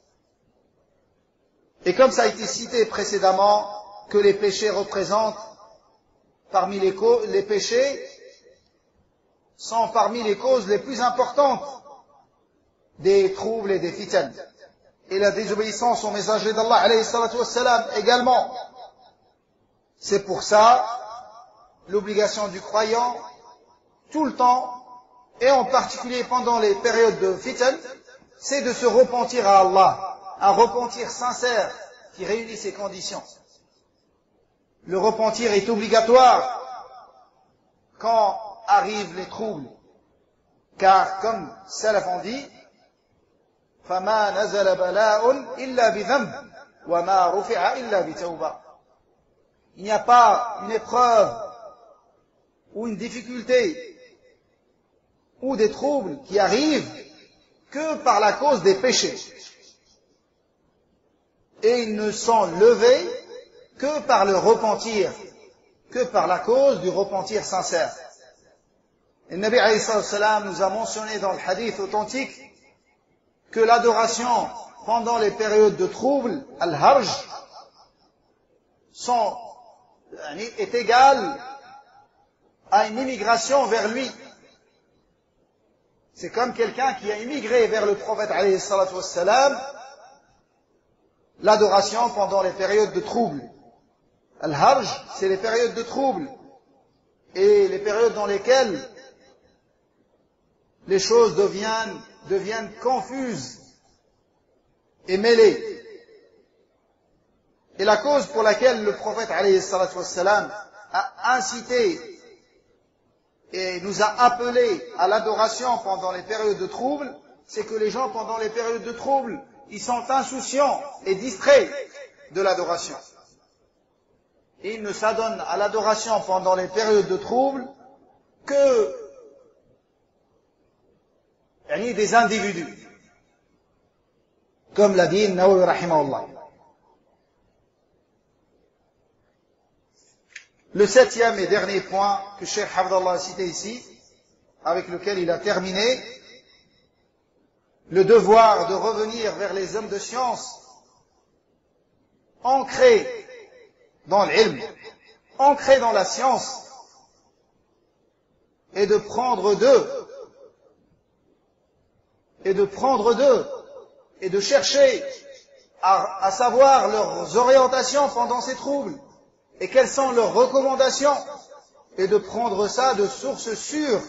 Et comme ça a été cité précédemment, que les péchés représentent, parmi les, les péchés, sont parmi les causes les plus importantes des troubles et des fitans. Et la désobéissance au messager d'Allah alayhi salatu wassalam également. C'est pour ça l'obligation du croyant tout le temps, et en particulier pendant les périodes de fitan, c'est de se repentir à Allah, un repentir sincère qui réunit ces conditions. Le repentir est obligatoire quand arrivent les troubles, car comme Salaf ont dit, فَمَا نَزَلَ بَلَاءٌ إِلَّا بِذَنْبٍ وَمَا رُفِعَ إِلَّا بِتَوْبَةٍ. Il n'y a pas une épreuve ou une difficulté ou des troubles qui arrivent que par la cause des péchés. Et ils ne sont levés que par le repentir, que par la cause du repentir sincère. Et le Nabi alayhi salam nous a mentionné dans le hadith authentique que l'adoration pendant les périodes de trouble, al-harj, sont, est égale à une immigration vers lui. C'est comme quelqu'un qui a immigré vers le prophète alayhi salatu wassalam, l'adoration pendant les périodes de trouble. Al-harj, c'est les périodes de trouble et les périodes dans lesquelles les choses deviennent, deviennent confuses et mêlées. Et la cause pour laquelle le prophète alayhi salatu wassalam a incité et nous a appelés à l'adoration pendant les périodes de trouble, c'est que les gens pendant les périodes de trouble, ils sont insouciants et distraits de l'adoration. Et ils ne s'adonnent à l'adoration pendant les périodes de trouble que des individus, comme l'a dit Nawawi rahimahullah. Le septième et dernier point que Cheikh Hafdallah a cité ici, avec lequel il a terminé, le devoir de revenir vers les hommes de science ancrés dans l'ilm, ancrés dans la science, et de prendre d'eux, et de prendre d'eux, et de chercher à, à savoir leurs orientations pendant ces troubles, et quelles sont leurs recommandations, et de prendre ça de sources sûres.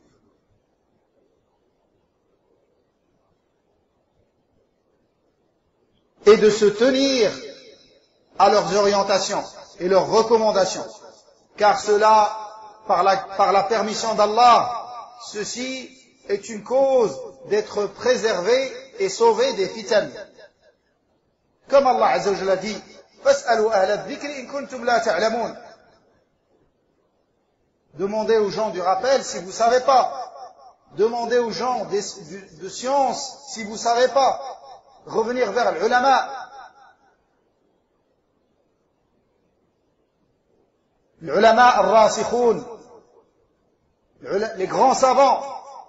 Et de se tenir à leurs orientations et leurs recommandations. Car cela, par la, par la permission d'Allah, ceci est une cause d'être préservé et sauvé des fitan. Comme Allah Azza wa Jalla dit, فَاسْأَلُوا أَهْلَ الذِّكْرِ إِن كُنتُمْ لَا تَعْلَمُونَ. Demandez aux gens du rappel si vous ne savez pas. Demandez aux gens de, de, de science si vous ne savez pas. Revenir vers l'ulama. L'ulama al-rasikhoun. Les grands savants.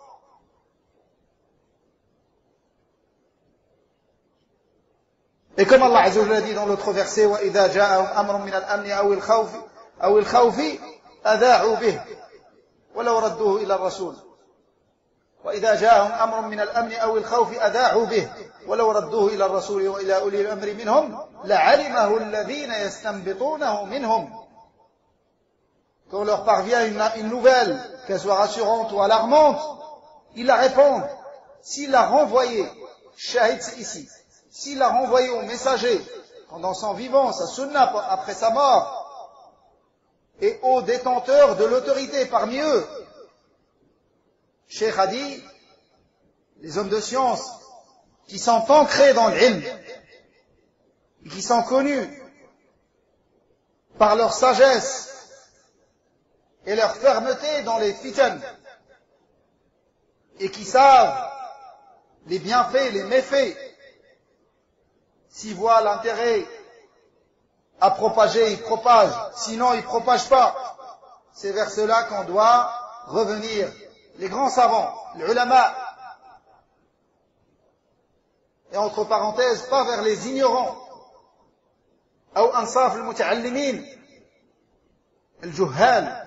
Et comme Allah Azza wa Jalla dit dans l'autre verset, وَإِذَا جَاءَهُمْ أَمْرٌ مِنَ الْأَمْنِ أَوِ الْخَوْفِ أَوِ الْخَوْفِ أَذَاعُوا بِهِ وَلَوْ رَدُّوهُ إِلَى الرَّسُولِ وَإِذَا جَاءَهُمْ أَمْرٌ مِنَ الْأَمْنِ أَوِ الْخَوْفِ أَذَاعُوا بِهِ وَلَوْ رَدُّوهُ إِلَى الرَّسُولِ وَإِلَى أُولِي الْأَمْرِ مِنْهُمْ لَعَلِمَهُ الَّذِينَ يَسْتَنبِطُونَهُ مِنْهُمْ. Quand leur parvient une, une nouvelle, qu'elle soit rassurante ou alarmante, ils la répondent. S'il l'a renvoyée, shahid c'est ici, s'il l'a renvoyé au messager pendant son vivant, sa sunna après sa mort, et aux détenteurs de l'autorité parmi eux, Cheikh a dit, les hommes de science qui sont ancrés dans l'ilm, et qui sont connus par leur sagesse et leur fermeté dans les fitan, et qui savent les bienfaits, les méfaits, s'ils voient l'intérêt à propager, ils propagent, sinon ils ne propagent pas. C'est vers cela qu'on doit revenir. Les grands savants, les ulama, et entre parenthèses, pas vers les ignorants, ou ansaf al-muta'allimin, al-juhal.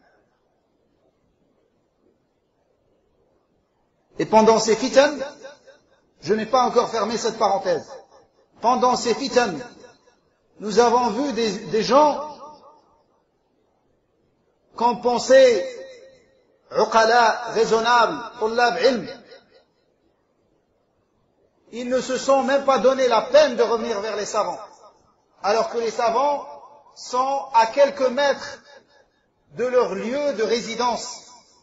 Et pendant ces fitan, je n'ai pas encore fermé cette parenthèse. Pendant ces fitan, nous avons vu des, des gens qu'on pensait uqala, raisonnables, tullab ilm. Ils ne se sont même pas donné la peine de revenir vers les savants. Alors que les savants sont à quelques mètres de leur lieu de résidence.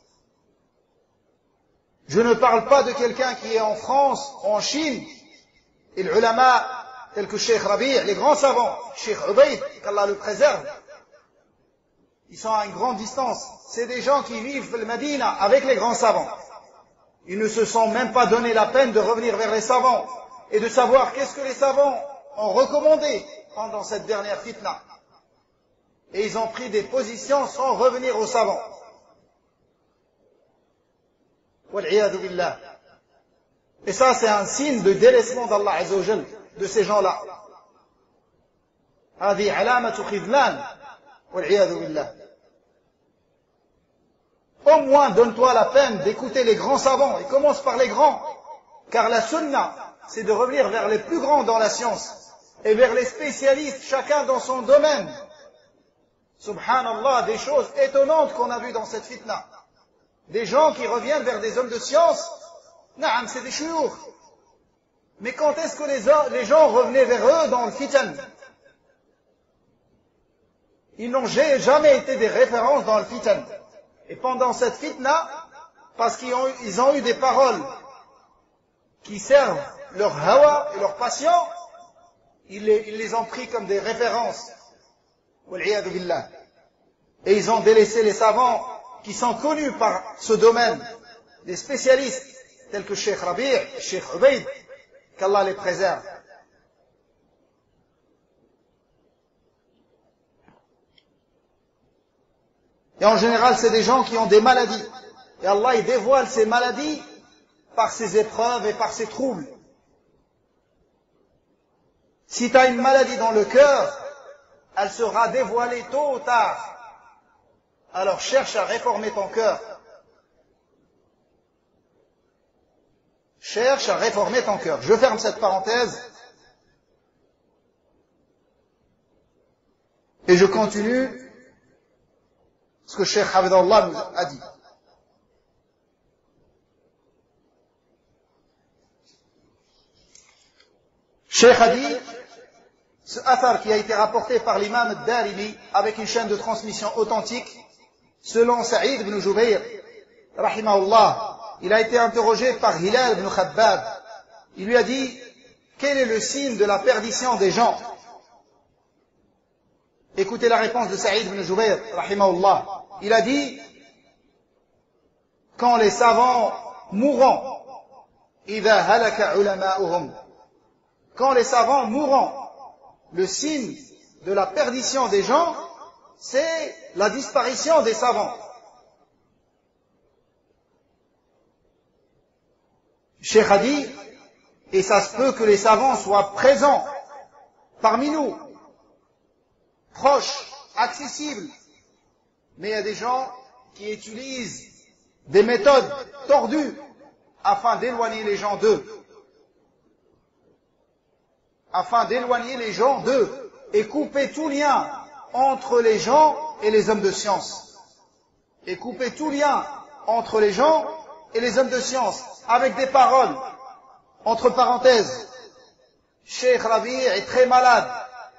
Je ne parle pas de quelqu'un qui est en France, en Chine, et l'ulama, tels que Cheikh Rabi', les grands savants, Cheikh Ubayd, qu'Allah le préserve, ils sont à une grande distance. C'est des gens qui vivent le Medina avec les grands savants. Ils ne se sont même pas donné la peine de revenir vers les savants et de savoir qu'est-ce que les savants ont recommandé pendant cette dernière fitna. Et ils ont pris des positions sans revenir aux savants. Wal'iyadu billah. Et ça, c'est un signe de délaissement d'Allah Azza wa Jal, de ces gens-là. هذه علامة خذلان والعياذ بالله. Au moins, donne-toi la peine d'écouter les grands savants, et commence par les grands, car la sunna, c'est de revenir vers les plus grands dans la science, et vers les spécialistes, chacun dans son domaine. Subhanallah, des choses étonnantes qu'on a vues dans cette fitna. Des gens qui reviennent vers des hommes de science, naam, c'est des chouyours. Mais quand est-ce que les, les gens revenaient vers eux dans le fitan? Ils n'ont jamais été des références dans le fitan. Et pendant cette fitna, parce qu'ils ont, ils ont eu des paroles qui servent leur hawa et leurs patients, ils les, ils les ont pris comme des références. Wal'iyadu billah. Et ils ont délaissé les savants qui sont connus par ce domaine, des spécialistes tels que Cheikh Rabi', Cheikh Ubaid, qu'Allah les préserve. Et en général, c'est des gens qui ont des maladies. Et Allah, il dévoile ces maladies par ses épreuves et par ses troubles. Si tu as une maladie dans le cœur, elle sera dévoilée tôt ou tard. Alors cherche à réformer ton cœur. Cherche à réformer ton cœur. Je ferme cette parenthèse. Et je continue ce que Cheikh Hafidhahullah nous a dit. Cheikh a dit, ce athar qui a été rapporté par l'imam al-Darimi avec une chaîne de transmission authentique, selon Saïd ibn Jubayr, rahimahullah, il a été interrogé par Hilal ibn Khabbab. Il lui a dit, quel est le signe de la perdition des gens? Écoutez la réponse de Saïd ibn Jubayr, rahimahullah. Il a dit, quand les savants mourront, idha halaka ulama'uhum, quand les savants mourront, le signe de la perdition des gens, c'est la disparition des savants. Cheikh a dit, et ça se peut que les savants soient présents parmi nous, proches, accessibles, mais il y a des gens qui utilisent des méthodes tordues afin d'éloigner les gens d'eux. Afin d'éloigner les gens d'eux et couper tout lien entre les gens et les hommes de science. Et couper tout lien entre les gens et les hommes de science avec des paroles. Entre parenthèses, Cheikh Rabi' est très malade.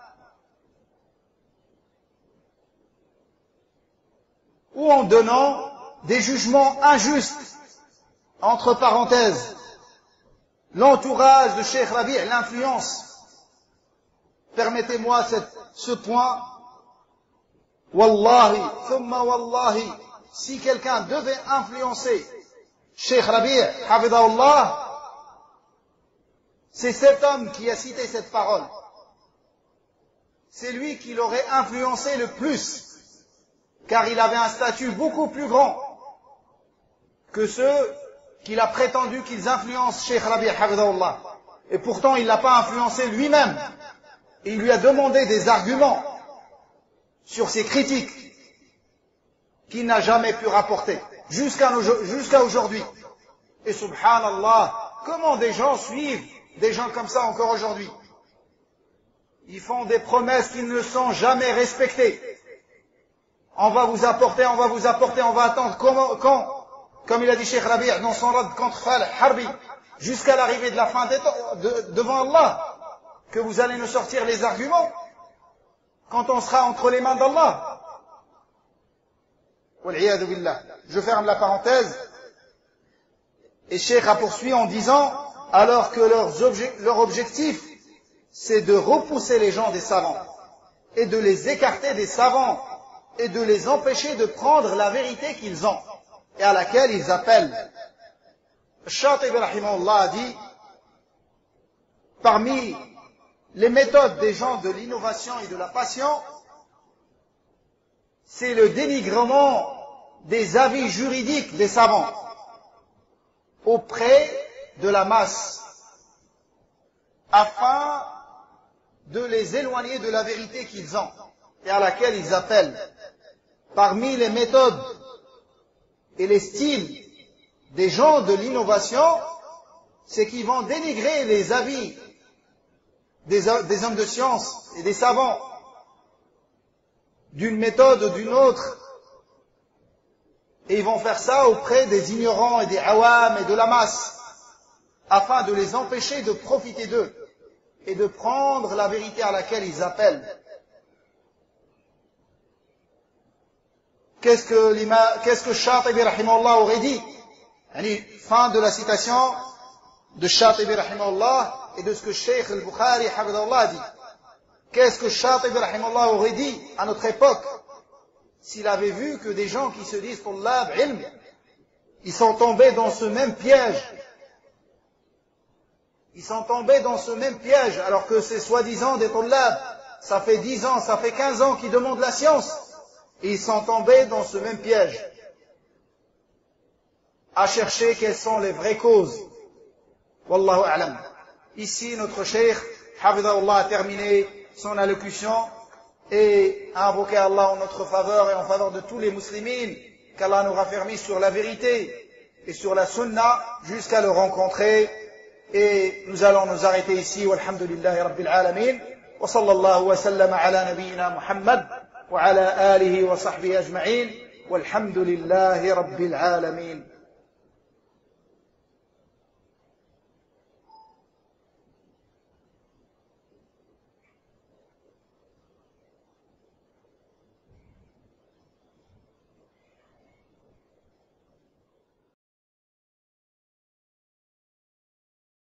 Ou en donnant des jugements injustes. Entre parenthèses, l'entourage de Cheikh Rabi' l'influence. Permettez-moi cette, ce point. Wallahi, thumma wallahi, si quelqu'un devait influencer Cheikh Rabi' Hafidhahullah, c'est cet homme qui a cité cette parole. C'est lui qui l'aurait influencé le plus, car il avait un statut beaucoup plus grand que ceux qu'il a prétendu qu'ils influencent Cheikh Rabi' Hafidhahullah. Et pourtant, il ne l'a pas influencé lui-même. Et il lui a demandé des arguments sur ses critiques qu'il n'a jamais pu rapporter jusqu'à jusqu'à aujourd'hui. Et subhanallah, comment des gens suivent des gens comme ça encore aujourd'hui? Ils font des promesses qui ne sont jamais respectées. On va vous apporter, on va vous apporter, on va attendre comment, quand, comme il a dit Cheikh Rabi' dans son rad contre Falh Harbi, jusqu'à l'arrivée de la fin des temps, de, devant Allah, que vous allez nous sortir les arguments quand on sera entre les mains d'Allah. Wal'iyadu billah. Je ferme la parenthèse. Et Cheikh a poursuivi en disant, alors que leurs obje- leur objectif, c'est de repousser les gens des savants, et de les écarter des savants, et de les empêcher de prendre la vérité qu'ils ont, et à laquelle ils appellent. Shatibi rahimahullah a dit, parmi les méthodes des gens de l'innovation et de la passion, c'est le dénigrement des avis juridiques des savants. auprès de la masse, afin de les éloigner de la vérité qu'ils ont et à laquelle ils appellent. Parmi les méthodes et les styles des gens de l'innovation, c'est qu'ils vont dénigrer les avis des, des hommes de science et des savants d'une méthode ou d'une autre, et ils vont faire ça auprès des ignorants et des awam et de la masse, afin de les empêcher de profiter d'eux et de prendre la vérité à laquelle ils appellent. Qu'est-ce que l'imam, qu'est-ce que Shatibi rahimahullah aurait dit? Fin de la citation de Shatibi rahimahullah et de ce que Cheikh al-Bukhari hafidahullah a dit. Qu'est-ce que Shatibi rahimahullah aurait dit à notre époque s'il avait vu que des gens qui se disent tullab ilm, ils sont tombés dans ce même piège. Ils sont tombés dans ce même piège alors que c'est soi-disant des tullab. Ça fait dix ans, ça fait quinze ans qu'ils demandent la science. Et ils sont tombés dans ce même piège, à chercher quelles sont les vraies causes. Wallahu a'lam. Ici, notre cheikh, hafidahullah, a terminé son allocution et a invoqué Allah en notre faveur et en faveur de tous les muslimines, qu'Allah nous raffermisse sur la vérité et sur la sunna jusqu'à le rencontrer. Et nous allons nous arrêter ici. Walhamdulillahi rabbil alamin. Wa sallallahu wa sallam ala nabiyyina Muhammad. وعلى آله وصحبه أجمعين والحمد لله رب العالمين.